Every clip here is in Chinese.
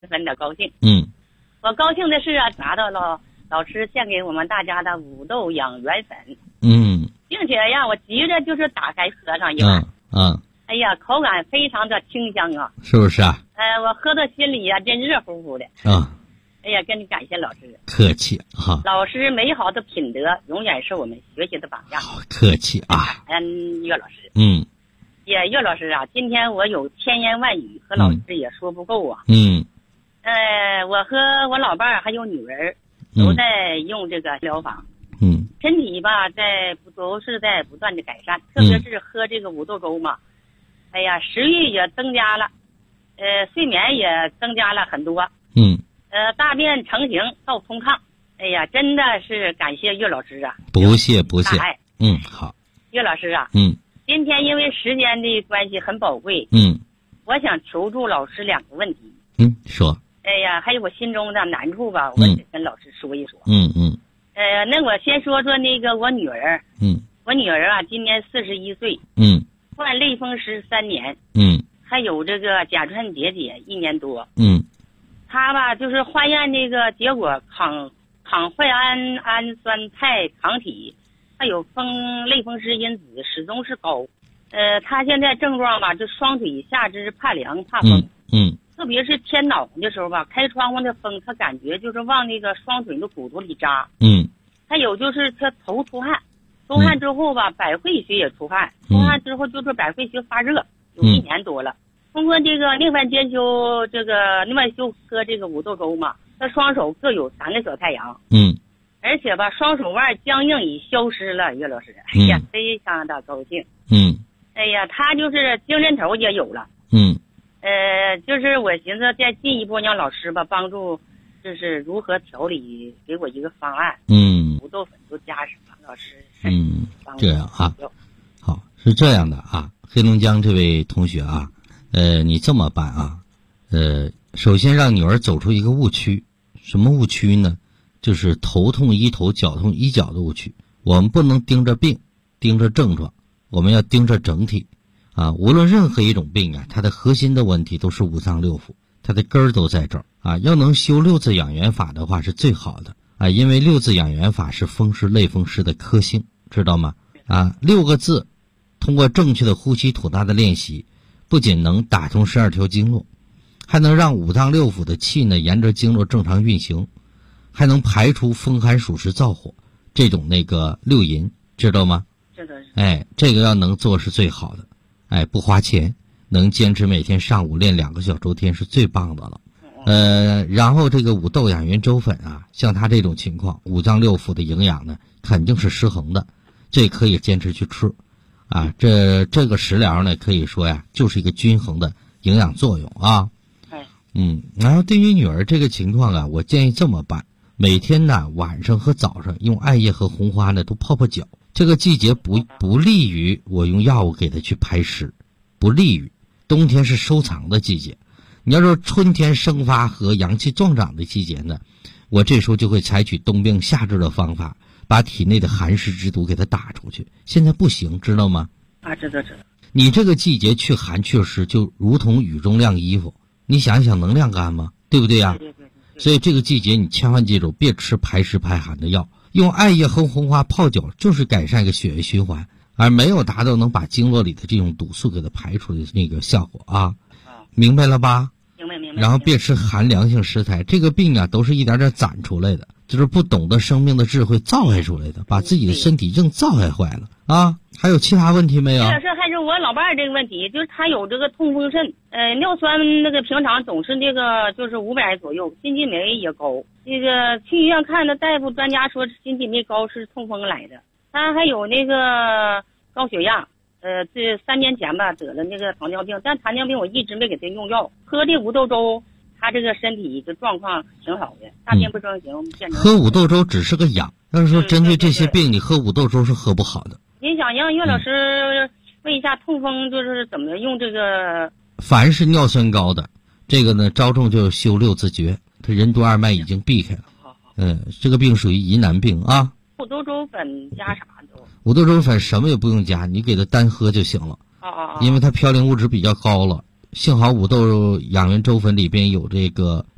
十分的高兴。 我高兴的是啊，拿到了老师献给我们大家的五豆养元粉。并且让我急着就是打开喝上一碗。哎呀，口感非常的清香啊， 是不是啊？ 我喝到心里呀，真热乎乎的。哎呀，跟你感谢老师， 客气哈。 老师美好的品德永远是我们学习的榜样。 好，客气啊。 岳老师。岳老师啊，今天我有千言万语和老师也说不够啊。我和我老伴儿还有女儿都在用这个疗法。身体吧都是在不断的改善，特别是喝这个五豆粥嘛。哎呀，食欲也增加了，睡眠也增加了很多。大便成型到通畅。哎呀，真的是感谢岳老师啊！ 不谢。好。 岳老师啊，今天因为时间的关系很宝贵。我想求助老师2个问题。 说。 哎呀，还有我心中的难处吧，我得跟老师说一说。那我先说说那个我女儿。我女儿啊，今年41岁。患类风湿3年。还有这个甲状结节1年多。她吧就是化验那个结果抗坏氨酸肽抗体，还有类风湿因子始终是高。她现在症状吧，就双腿下肢怕凉怕风。特别是天暖和的时候吧，开窗户的风，她感觉就是往那个双腿的骨头里扎。还有就是她头出汗，出汗之后吧，百会穴也出汗，出汗之后就是百会穴发热，有1年多了。通过这个另外兼修喝这个五豆粥嘛，她双手各有3个小太阳。而且吧，双手腕僵硬已消失了。岳老师，哎呀，非常的高兴。哎呀，她就是精神头也有了。就是我寻思再进一步让老师吧帮助，就是如何调理，给我一个方案。五豆粉都加什么？老师。 这样啊。好，是这样的啊，黑龙江这位同学啊，你这么办啊？首先让女儿走出一个误区。什么误区呢？就是头痛医头，脚痛医脚的误区。我们不能盯着病，盯着症状，我们要盯着整体。无论任何一种病啊，它的核心的问题都是五脏六腑，它的根儿都在这儿啊。要能修六字养元法的话是最好的啊，因为六字养元法是风湿类风湿的克星，知道吗？6个字，通过正确的呼吸吐纳的练习，不仅能打通12条经络，还能让五脏六腑的气呢沿着经络正常运行，还能排除风寒暑湿燥火这种那个六淫，知道吗？ 知道。 这个要能做是最好的。不花钱，能坚持每天上午练2个小周天是最棒的了。然后这个五豆养元粥粉啊，像他这种情况，五脏六腑的营养呢肯定是失衡的，这可以坚持去吃啊。这个食疗呢，可以说呀，就是一个均衡的营养作用啊。然后对于女儿这个情况啊，我建议这么办：每天呢晚上和早上用艾叶和红花呢都泡泡脚。这个季节不利于我用药物给它去排湿，不利于。冬天是收藏的季节，你要说春天生发和阳气壮长的季节呢，我这时候就会采取冬病夏治的方法，把体内的寒湿之毒给它打出去。现在不行，知道吗？ 知道。 你这个季节去寒去湿，就如同雨中晾衣服，你想一想能晾干吗？对不对呀？ 对。 所以这个季节你千万记住，别吃排湿排寒的药。用艾叶和红花泡脚就是改善一个血液循环，而没有达到能把经络里的这种毒素给它排出的那个效果啊。明白了吧？ 明白。 然后别吃寒凉性食材，这个病啊都是一点点攒出来的，就是不懂得生命的智慧造害出来的，把自己的身体正造害坏了啊。还有其他问题没有？ 这还是我老伴儿这个问题，就是他有这个痛风肾，尿酸那个平常总是那个就是500左右，心肌酶也高。这个去医院看的大夫专家说心肌酶高是痛风来的。他还有那个高血压，这3年前吧得了那个糖尿病，但糖尿病我一直没给他用药，喝这五豆粥，他这个身体的状况挺好的，大便不成形。 喝五豆粥只是个养，要是说针对这些病，你喝五豆粥是喝不好的。 您想让岳老师问一下痛风就是怎么用这个？ 凡是尿酸高的，这个呢着重就修六字诀，他任督二脉已经避开了。 好。 这个病属于疑难病啊。 五豆粥粉加啥都？ 五豆粥粉什么也不用加，你给它单喝就行了。因为它嘌呤物质比较高了。幸好五豆养元粥粉里边有这个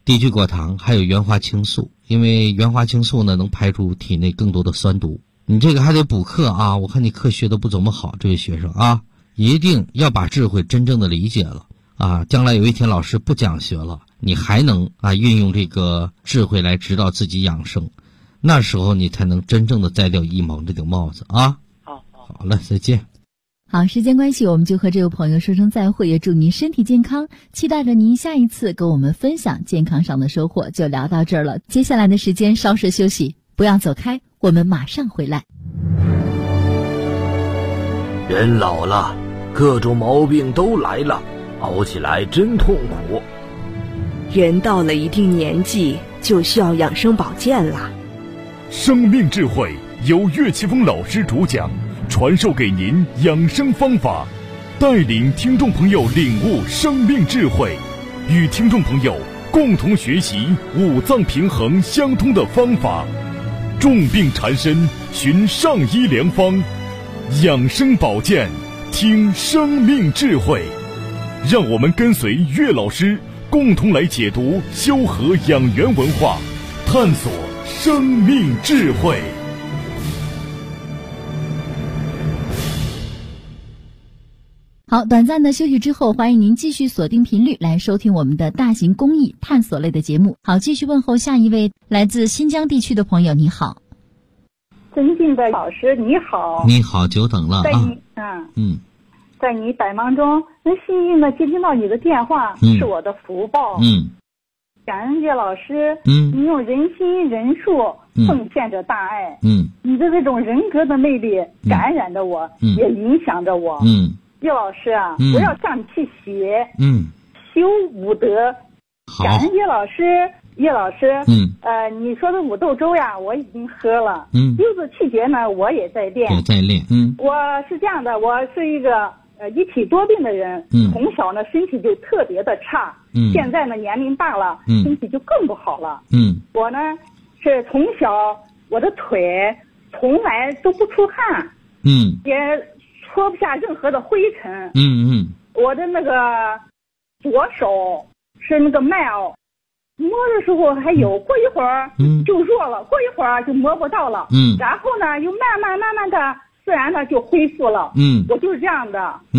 低聚果糖，还有原花青素。因为原花青素呢，能排出体内更多的酸毒。你这个还得补课啊！我看你课学的不怎么好，这位学生啊，一定要把智慧真正的理解了啊！将来有一天老师不讲学了，你还能运用这个智慧来指导自己养生，那时候你才能真正的摘掉一毛这顶帽子啊！好了，再见。 好，时间关系，我们就和这位朋友说声再会，也祝您身体健康，期待着您下一次跟我们分享健康上的收获。就聊到这儿了，接下来的时间稍事休息，不要走开，我们马上回来。 人老了，各种毛病都来了，熬起来真痛苦。 人到了一定年纪，就需要养生保健了。 生命智慧由岳奇峰老师主讲，传授给您养生方法，带领听众朋友领悟生命智慧，与听众朋友共同学习五脏平衡相通的方法。重病缠身，寻上医良方，养生保健，听生命智慧。让我们跟随岳老师，共同来解读修和养元文化，探索生命智慧。 好，短暂的休息之后，欢迎您继续锁定频率来收听我们的大型公益探索类的节目。好，继续问候下一位来自新疆地区的朋友，你好。 尊敬的老师，你好。 你好，久等了在你百忙中能幸运的接听到你的电话，是我的福报。感恩岳老师，你用人心人术奉献着大爱。你的这种人格的魅力感染着我，也影响着我。岳老师啊，我要向你去学，修武德。感恩岳老师，岳老师，你说的五豆粥呀，我已经喝了。柚子气诀呢，我也在练。我是这样的，我是一个一体多病的人，从小呢身体就特别的差，现在呢年龄大了，身体就更不好了。我呢是从小我的腿从来都不出汗，也搓不下任何的灰尘。我的那个左手是那个脉摸的时候还有，过一会儿就弱了，过一会儿就摸不到了。然后呢又慢慢的自然的就恢复了。我就是这样的。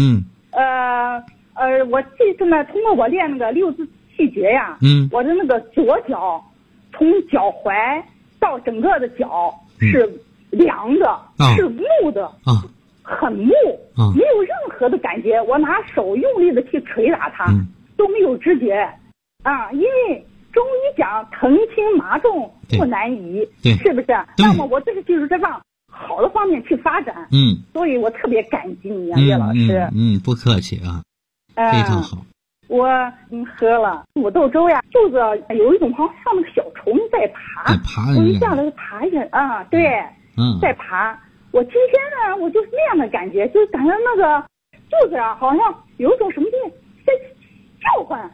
我这次呢通过我练那个六字气诀呀，我的那个左脚从脚踝到整个的脚是凉的，是木的，很木，没有任何的感觉。我拿手用力的去捶打它，都没有知觉因为中医讲疼轻麻重不难移，是不是？那么我这是就是在往好的方面去发展。所以我特别感激你啊，岳老师。 不客气啊，非常好。 我喝了五豆粥呀，就是有一种好像那个小虫在爬，我一下子爬下对，在爬。我今天呢，我就是那样的感觉，就感觉那个肚子好像有一种什么东西在叫唤，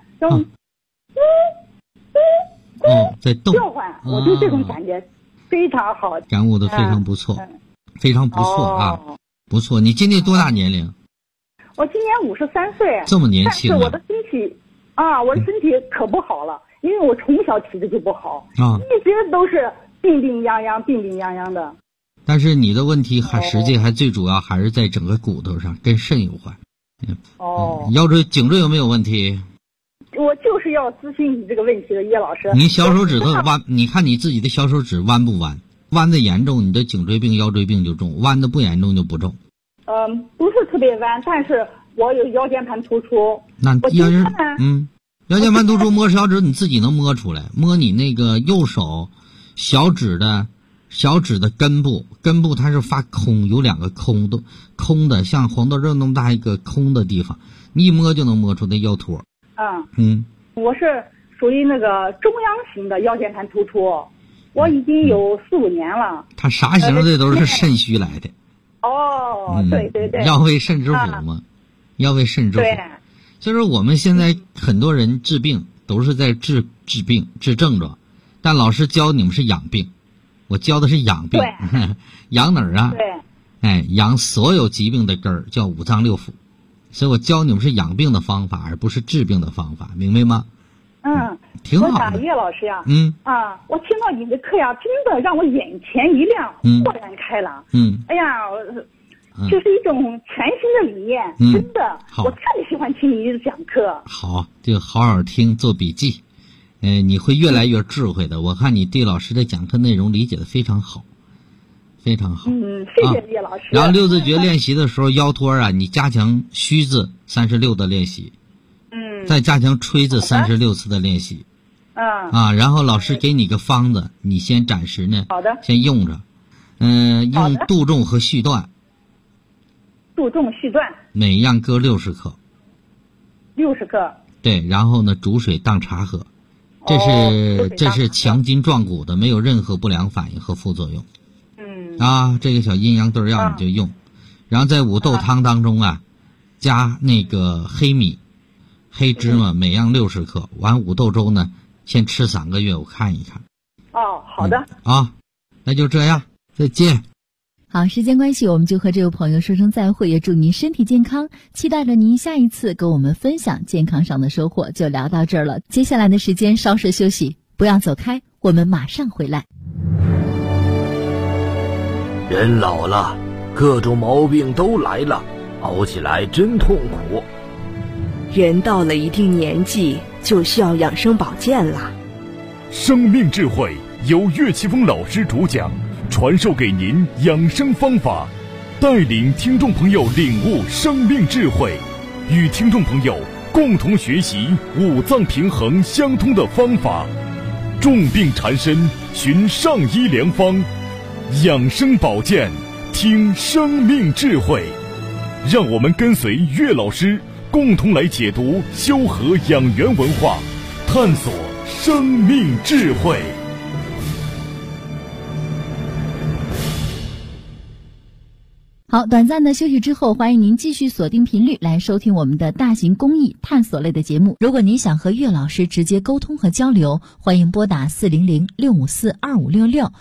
在动叫唤，我就这种感觉非常好， 感悟的非常不错，非常不错不错。你今年多大年龄？ 我今年53岁， 这么年轻。 但是我的身体我的身体可不好了，因为我从小体质就不好，一直都是病病殃殃的。 但是你的问题实际还最主要还是在整个骨头上，跟肾有关。腰椎、颈椎有没有问题？ 我就是要咨询你这个问题的，叶老师。 你小手指头弯，你看你自己的小手指弯不弯？弯的严重，你的颈椎病、腰椎病就重；弯的不严重就不重。 不是特别弯，但是我有腰间盘突出。 那腰间盘突出摸小指，你自己能摸出来。摸你那个右手小指的根部它是发空，有两个空的，像黄豆肉那么大一个空的地方，你一摸就能摸出那腰托。 我是属于那个中央型的腰间盘突出，我已经有4-5年了。 它啥型的都是肾虚来的。 对， 要为肾之府嘛，要为肾之府。所以说我们现在很多人治病都是在治病治症状，但老师教你们是养病，我教的是养病。养哪儿啊？养所有疾病的根儿叫五脏六腑，所以我教你们是养病的方法，而不是治病的方法，明白吗？ 挺好的。 我打岳老师呀，我听到你的课呀，真的让我眼前一亮，豁然开朗。哎呀，就是一种全新的理念，真的，我特别喜欢听你讲课。 好，就好好听，做笔记。你会越来越智慧的。我看你对老师的讲课内容理解的非常好，非常好。 谢谢岳老师。 然后六字诀练习的时候，腰托啊，你加强虚字36的练习，再加强吹字36次的练习。然后老师给你个方子，你先暂时呢， 好的， 先用着。用杜仲和续断。 杜仲续断。 每样各60克。 60克。 对，然后呢，煮水当茶喝。这是强筋壮骨的，没有任何不良反应和副作用。这个小阴阳对药你就用，然后在五豆汤当中加那个黑米、黑芝麻，每样60克。完五豆粥呢，先吃3个月，我看一看。 好的。 那就这样，再见。 好，时间关系，我们就和这位朋友说声再会，也祝您身体健康，期待着您下一次跟我们分享健康上的收获。就聊到这儿了，接下来的时间稍事休息，不要走开，我们马上回来。 人老了，各种毛病都来了，熬起来真痛苦。 人到了一定年纪，就需要养生保健了。 生命智慧由岳奇峰老师主讲，传授给您养生方法，带领听众朋友领悟生命智慧，与听众朋友共同学习五脏平衡相通的方法。重病缠身，寻上医良方，养生保健，听生命智慧。让我们跟随岳老师，共同来解读修和养元文化，探索生命智慧。 好，短暂的休息之后，欢迎您继续锁定频率来收听我们的大型公益探索类的节目。如果您想和岳老师直接沟通和交流，欢迎拨打400-654-2566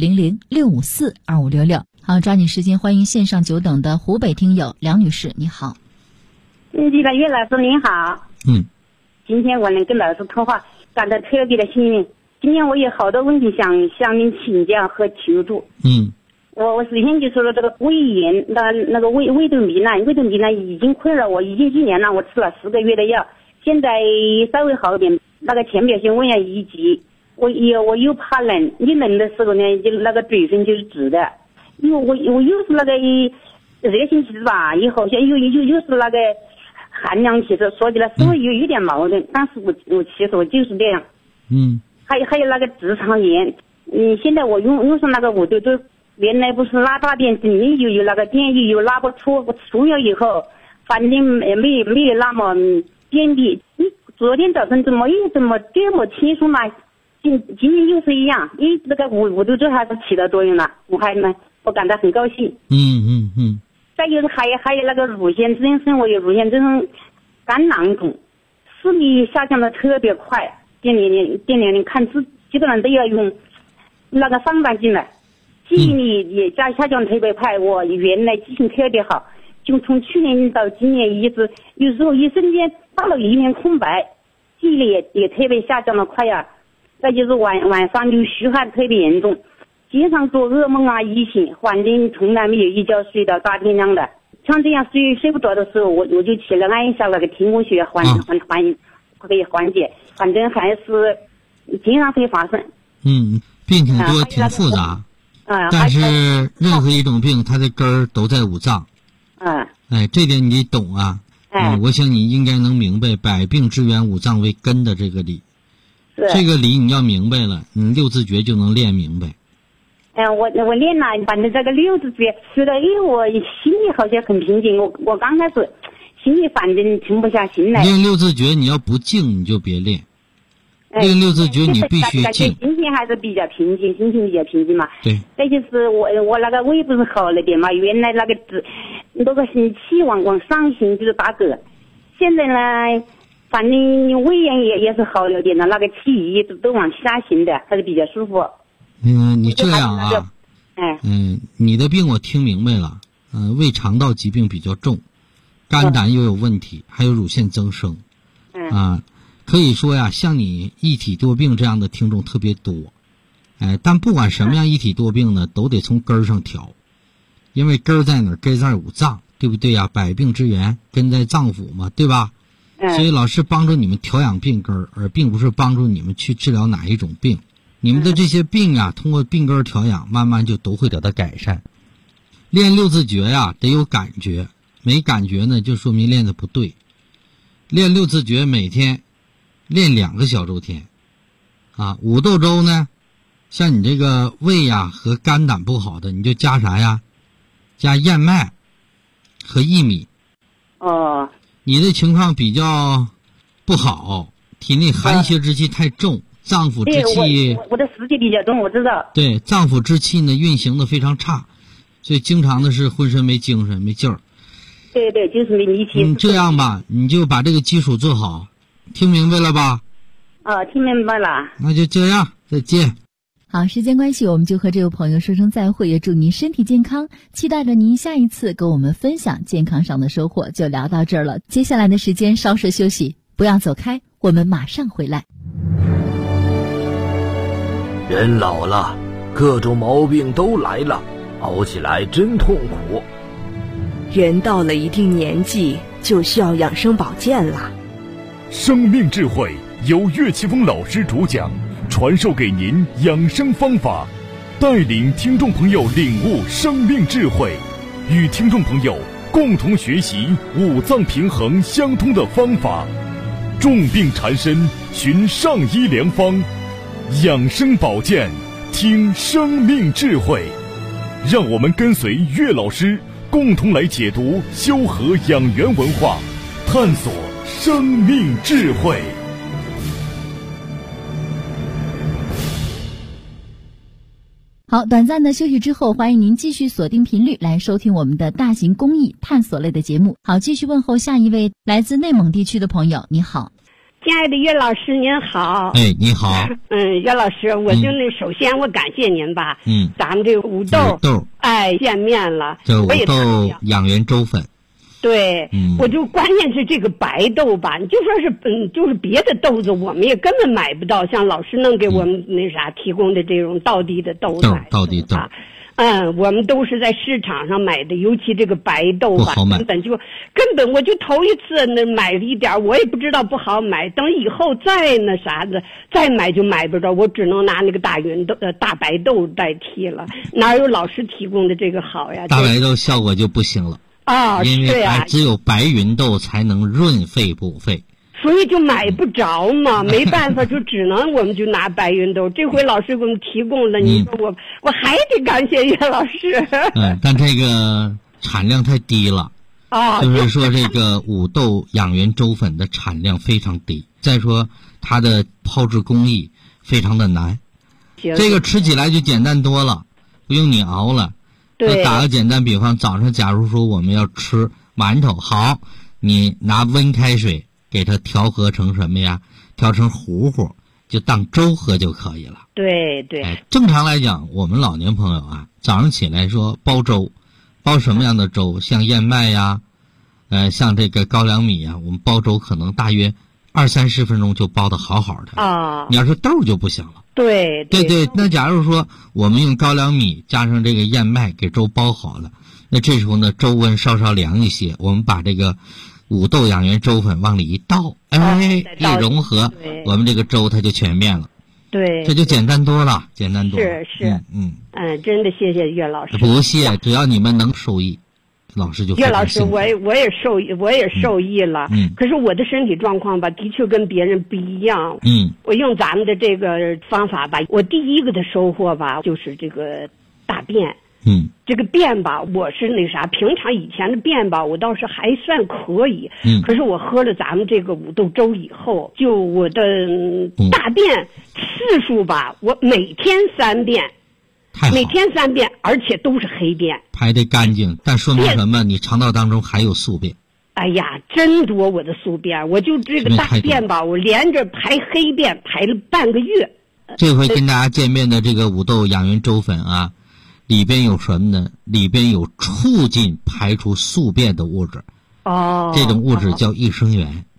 400-654-2566。好，抓紧时间，欢迎线上久等的湖北听友梁女士，你好。 这个岳老师您好。今天我能跟老师通话，感到特别的幸运。今天我有好多问题想向您请教和求助。我首先就说了这个胃炎，那个胃窦糜烂已经困扰我已经1年了，我吃了10个月的药，现在稍微好一点。那个浅表性胃炎1级，我又怕冷，一冷的时候呢，就那个嘴唇就是紫的。因为我又是那个热性体质吧，也好像又是那个寒凉体质，说起来稍微有点矛盾，但是我其实我就是这样。还有那个直肠炎，现在我用上那个5豆粥。原来不是拉大便，里面有那个便秘，又拉不出。我出药以后，反正没有那么便秘。昨天早晨怎么这么轻松了？今天又是一样，那个5豆粥还是起到作用了，我感到很高兴。再有还有那个乳腺增生，我有乳腺增生肝囊肿，视力下降的特别快，电年龄看字基本上都要用那个放大镜了。记忆力也下降特别快，我原来记性特别好，就从去年到今年一直，有时候一瞬间大脑一片空白，记忆力也特别下降的快啊。再就是晚上流虚汗特别严重，经常做噩梦一醒，反正从来没有一觉睡到大天亮的。像这样睡不着的时候，我就起来按一下那个天宫穴，可以缓解，反正还是经常会发生。 病挺多，挺复杂。但是任何一种病，它的根儿都在五脏。这点你懂啊。我想你应该能明白百病之源五脏为根的这个理。这个理你要明白了，你6字诀就能练明白。 我练了，反正这个6字诀学了，我心里好像很平静。我刚开始心里反正停不下心来。 练6字诀，你要不静你就别练。练6字诀你必须静。 心情还是比较平静嘛。 对。 再就是我那个胃不是好了点嘛，原来那个气往上行就是打嗝，现在呢，反正胃炎也是好了点的，那个气一直都往下行的，还是比较舒服。 你这样啊。你的病我听明白了。胃肠道疾病比较重，肝胆又有问题，还有乳腺增生。 可以说呀，像你一体多病这样的听众特别多。但不管什么样一体多病呢，都得从根儿上调。因为根儿在哪儿？根在五脏，对不对呀？百病之源，根在脏腑嘛，对吧？所以老师帮助你们调养病根儿，而并不是帮助你们去治疗哪一种病。你们的这些病啊，通过病根儿调养，慢慢就都会得到改善。练六字诀呀，得有感觉，没感觉呢，就说明练的不对。练六字诀每天练2个小周天，五豆粥呢，像你这个胃呀和肝胆不好的，你就加啥呀？加燕麦和薏米。你的情况比较不好，体内寒邪之气太重，脏腑之气， 我的湿气比较重，我知道。 对，脏腑之气呢运行的非常差，所以经常的是浑身没精神没劲儿。 对，就是没力气。 这样吧，你就把这个基础做好，听明白了吧？ 听明白了。 那就这样，再见。 好，时间关系，我们就和这位朋友说声再会，也祝您身体健康，期待着您下一次跟我们分享健康上的收获。就聊到这儿了，接下来的时间稍事休息，不要走开，我们马上回来。 人老了，各种毛病都来了，熬起来真痛苦。 人到了一定年纪，就需要养生保健了。 生命智慧由岳奇峰老师主讲，传授给您养生方法，带领听众朋友领悟生命智慧，与听众朋友共同学习五脏平衡相通的方法。重病缠身，寻上医良方，养生保健，听生命智慧。让我们跟随岳老师，共同来解读修和养元文化，探索生命智慧。 好，短暂的休息之后，欢迎您继续锁定频率来收听我们的大型公益探索类的节目。好，继续问候下一位来自内蒙地区的朋友，你好。 亲爱的岳老师您好。 你好。 岳老师，我就首先我感谢您吧。咱们这个五豆见面了。 这五豆养元粥粉。 对，我就关键是这个白豆吧，你就说是就是别的豆子我们也根本买不到，像老师能给我们提供的这种道地的豆子， 道地豆。 我们都是在市场上买的，尤其这个白豆吧，根本我就头一次买了一点，我也不知道不好买，等以后再买就买不着，我只能拿那个大白豆代替了，哪有老师提供的这个好呀？ 大白豆效果就不行了。因为只有白芸豆才能润肺补肺， 所以就买不着嘛，没办法，就只能我们就拿白芸豆。这回老师给我们提供了，你说我还得感谢岳老师。 但这个产量太低了就是说这个五豆养元粥粉的产量非常低，再说它的炮制工艺非常的难，这个吃起来就简单多了，不用你熬了。打个简单比方，早上假如说我们要吃馒头，好，你拿温开水给它调和成什么呀？调成糊糊，就当粥喝就可以了。 对， 正常来讲，我们老年朋友早上起来说煲粥，煲什么样的粥？像燕麦呀，像这个高粱米呀，我们煲粥可能大约20-30分钟就煲得好好的你要是豆就不行了。 对， 那假如说我们用高粱米加上这个燕麦给粥煲好了，那这时候呢粥温稍稍凉一些，我们把这个五豆养元粥粉往里一倒，一融合，我们这个粥它就全面了。 对， 这就简单多了。是， 真的谢谢岳老师。 不谢，只要你们能受益，老师就岳老师，我也受益了。可是我的身体状况吧，的确跟别人不一样。我用咱们的这个方法吧，我第一个的收获吧，就是这个大便。这个便吧，我是平常以前的便吧，我倒是还算可以。可是我喝了咱们这个五豆粥以后，就我的大便次数吧，我每天3遍。每天3遍，而且都是黑便， 排得干净，但说明什么？你肠道当中还有宿便。 哎呀，真多我的宿便，我就这个大便吧，我连着排黑便排了半个月。 这回跟大家见面的这个五豆养元粥粉里边有什么呢？里边有促进排出宿便的物质。这种物质叫益生元。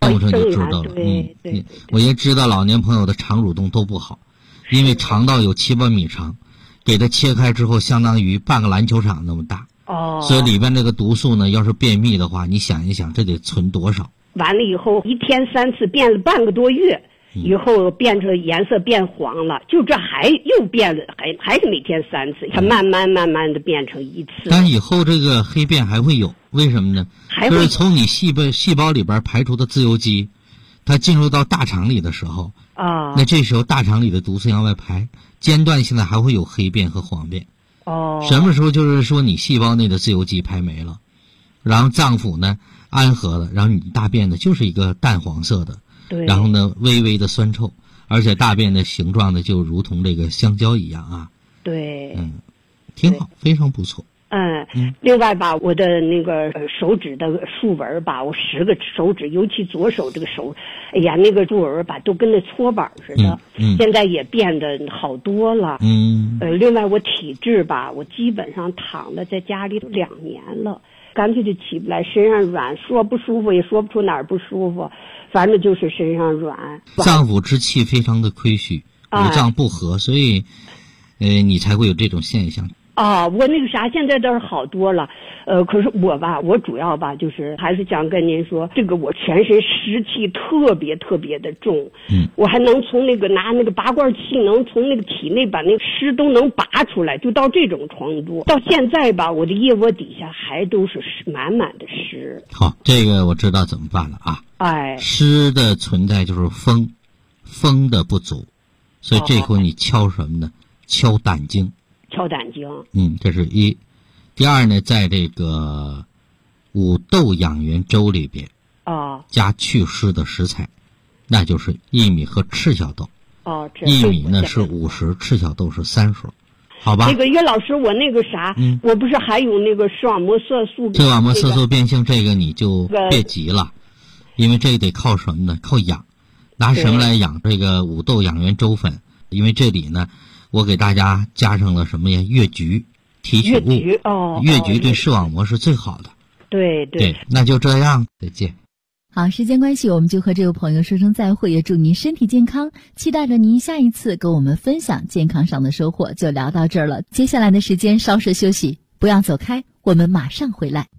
不成就知道了。我也知道老年朋友的肠蠕动都不好，因为肠道有7、8米长，给它切开之后相当于半个篮球场那么大。所以里边这个毒素呢，要是便秘的话，你想一想这得存多少。 完了以后1天3次，变了半个多月，以后变成颜色变黄了，就这又变了，还是每天3次，它慢慢的变成1次。 但以后这个黑便还会有，为什么呢？就是从你细胞里边排出的自由基，它进入到大肠里的时候，那这时候大肠里的毒素向外排，间断性的还会有黑便和黄便。什么时候就是说你细胞内的自由基排没了，然后脏腑呢安和了，然后你大便呢就是一个淡黄色的，然后呢微微的酸臭，而且大便的形状呢就如同这个香蕉一样啊。 对， 挺好，非常不错。 另外吧，我的那个手指的竖纹吧，我10个手指，尤其左手这个手，哎呀，那个竖纹吧，都跟那搓板似的。现在也变得好多了。另外我体质吧，我基本上躺了在家里都2年了，干脆就起不来，身上软，说不舒服也说不出哪儿不舒服，反正就是身上软。 脏腑之气非常的亏虚，五脏不和，所以你才会有这种现象。 我那个啥，现在倒是好多了，可是我主要吧，就是还是想跟您说，这个我全身湿气特别的重，我还能从拿那个拔罐器，能从那个体内把那个湿都能拔出来，就到这种程度。到现在吧，我的腋窝底下还都是满的湿。 好，这个我知道怎么办了啊。湿的存在就是风的不足，所以这回你敲什么呢？敲胆经。 敲胆经。 这是一。第二呢，在这个五豆养元粥里边加祛湿的食材，那就是薏米和赤小豆。薏米呢是50，赤小豆是30，好吧？ 那个岳老师，我那个啥，我不是还有那个视网膜色素？ 视网膜色素变性，这个你就别急了，因为这得靠什么呢？靠养。拿什么来养？这个五豆养元粥粉，因为这里呢。我给大家加上了什么呀？越橘提取物。越橘对视网膜是最好的。对，那就这样，再见。 好，时间关系，我们就和这位朋友说声再会，也祝您身体健康，期待着您下一次跟我们分享健康上的收获。就聊到这儿了，接下来的时间稍事休息，不要走开，我们马上回来。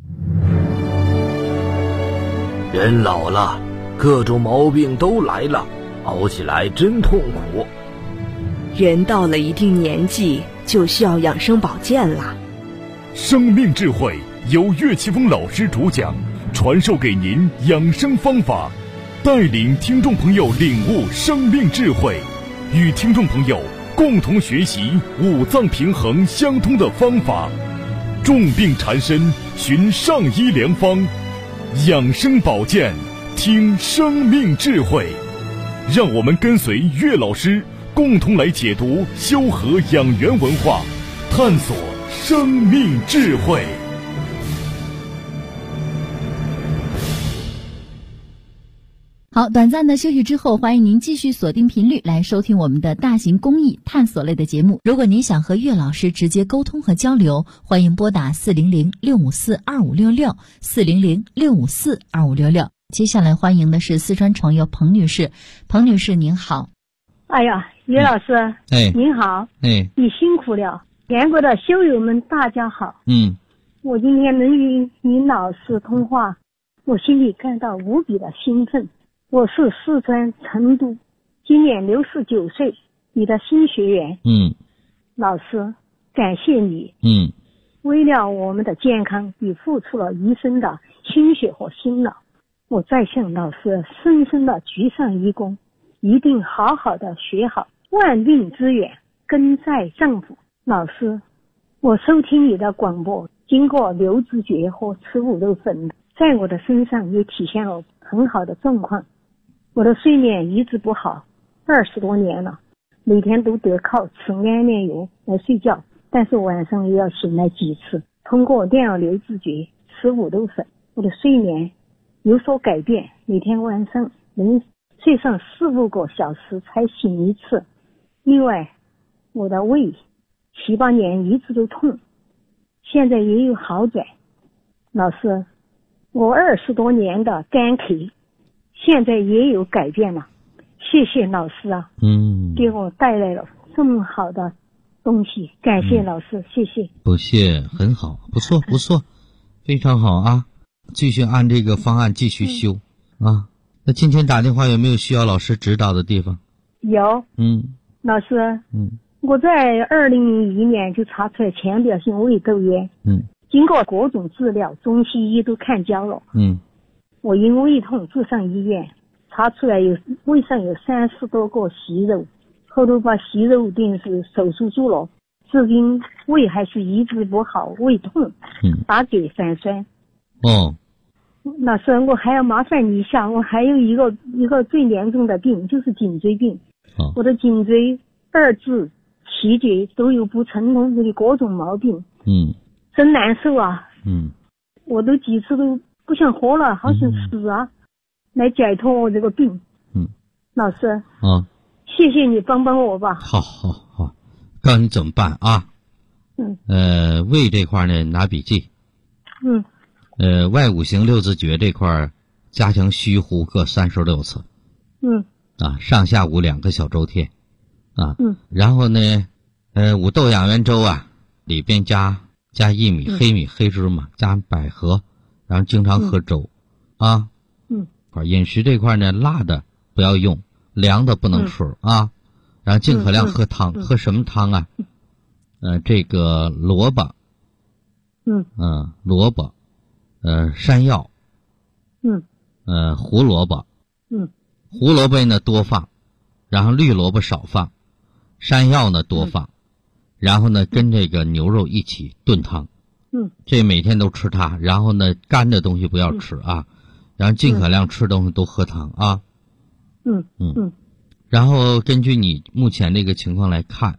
人老了，各种毛病都来了，熬起来真痛苦。 人到了一定年纪，就需要养生保健了。 生命智慧由岳奇峰老师主讲，传授给您养生方法，带领听众朋友领悟生命智慧，与听众朋友共同学习五脏平衡相通的方法。重病缠身，寻上医良方，养生保健，听生命智慧。让我们跟随岳老师共同来解读修和养元文化，探索生命智慧。 好，短暂的休息之后，欢迎您继续锁定频率来收听我们的大型公益探索类的节目。如果您想和岳老师直接沟通和交流，欢迎拨打400-654-2566 400-654-2566。接下来欢迎的是四川朋友彭女士。彭女士您好。 哎呀，岳老师，您好，你辛苦了。全国的修友们大家好。我今天能与您老师通话，我心里感到无比的兴奋。我是四川成都，今年69岁，你的新学员。老师，感谢你。为了我们的健康，你付出了一生的心血和辛劳。我再向老师深深的鞠上一躬，一定好好的学好，万病之源根在脏腑。老师，我收听你的广播，经过刘知觉和吃五豆粉，在我的身上也体现了很好的状况。我的睡眠一直不好，20多年了，每天都得靠吃安眠药来睡觉，但是晚上也要醒来几次。通过电脑刘知觉吃五豆粉，我的睡眠有所改变，每天晚上能睡上4-5个小时才醒一次。另外，我的胃7、8年一直都痛，现在也有好转。老师，我20多年的干咳， 现在也有改变了。谢谢老师啊，给我带来了这么好的东西，感谢老师，谢谢。 不谢，很好，不错，非常好啊！继续按这个方案继续修啊。那今天打电话有没有需要老师指导的地方？ 有。老师，我在2001年就查出来浅表性胃窦炎。经过各种治疗，中西医都看焦了。我因胃痛住上医院，查出来胃上有30多个息肉，后头把息肉定是手术做了，至今胃还是一直不好，胃痛，打嗝反酸。老师，我还要麻烦你一下，我还有一个最严重的病，就是颈椎病。我的颈椎2至7节都有不成通的各种毛病。真难受啊。我都几次都不想活了，好想死啊，来解脱我这个病。老师，谢谢你帮帮我吧。 好，告诉你怎么办啊？胃这块呢，拿笔记。外5行6字诀这块加强虚呼各36次。上下午2个小周天。然后呢五豆养元粥啊，里边加薏米、黑米、黑芝麻，加百合，然后经常喝粥。饮食这块呢，辣的不要用，凉的不能吃啊。然后尽可量喝汤。喝什么汤啊？这个萝卜。萝卜。山药。胡萝卜。胡萝卜呢多放，然后绿萝卜少放，山药呢多放，然后呢跟这个牛肉一起炖汤。这每天都吃它，然后呢干的东西不要吃啊，然后尽可量吃东西都喝汤啊。然后根据你目前这个情况来看，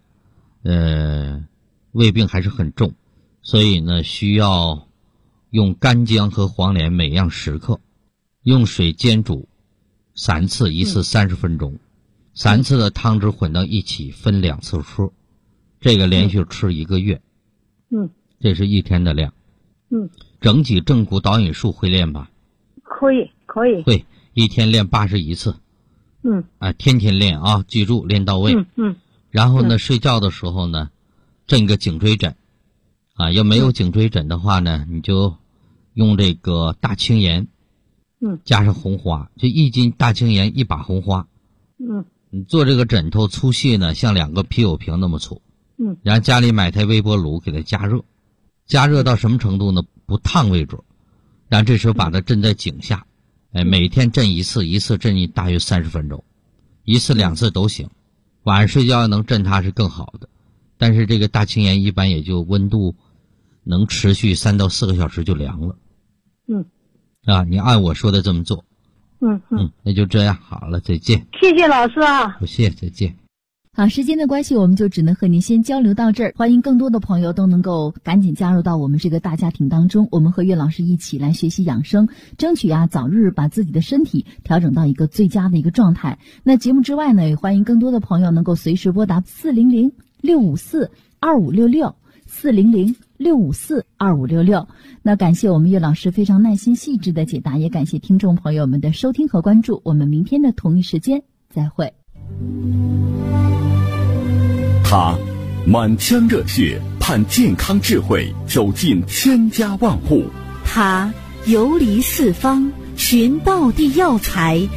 胃病还是很重，所以呢需要用干姜和黄连每样10克，用水煎煮3次，一次30分钟，3次的汤汁混到一起，分2次吃，这个连续吃1个月。这是1天的量。整脊正骨导引术会练吧？ 可以。 会，1天练81次。天天练啊，记住练到位。然后呢，睡觉的时候呢，枕个颈椎枕。要没有颈椎枕的话呢，你就用这个大青盐。加上红花，就1斤大青盐1把红花。你做这个枕头粗细呢，像2个啤酒瓶那么粗。然后家里买台微波炉给它加热到什么程度呢？不烫为准。然后这时候把它枕在颈下，每天枕1次，一次枕大约30分钟，1次2次都行。晚上睡觉能枕它是更好的，但是这个大青盐一般也就温度能持续3到4个小时就凉了。你按我说的这么做。那就这样，好了，再见。 谢谢老师啊。 不谢，再见。 好，时间的关系，我们就只能和您先交流到这儿。欢迎更多的朋友都能够赶紧加入到我们这个大家庭当中，我们和岳老师一起来学习养生，争取早日把自己的身体调整到一个最佳的一个状态。那节目之外呢，也欢迎更多的朋友能够随时拨打400-654-2566，400-654-2566。那感谢我们岳老师非常耐心细致的解答，也感谢听众朋友们的收听和关注。我们明天的同一时间再会。 他满腔热血盼健康智慧走进千家万户， 他游离四方寻道地药材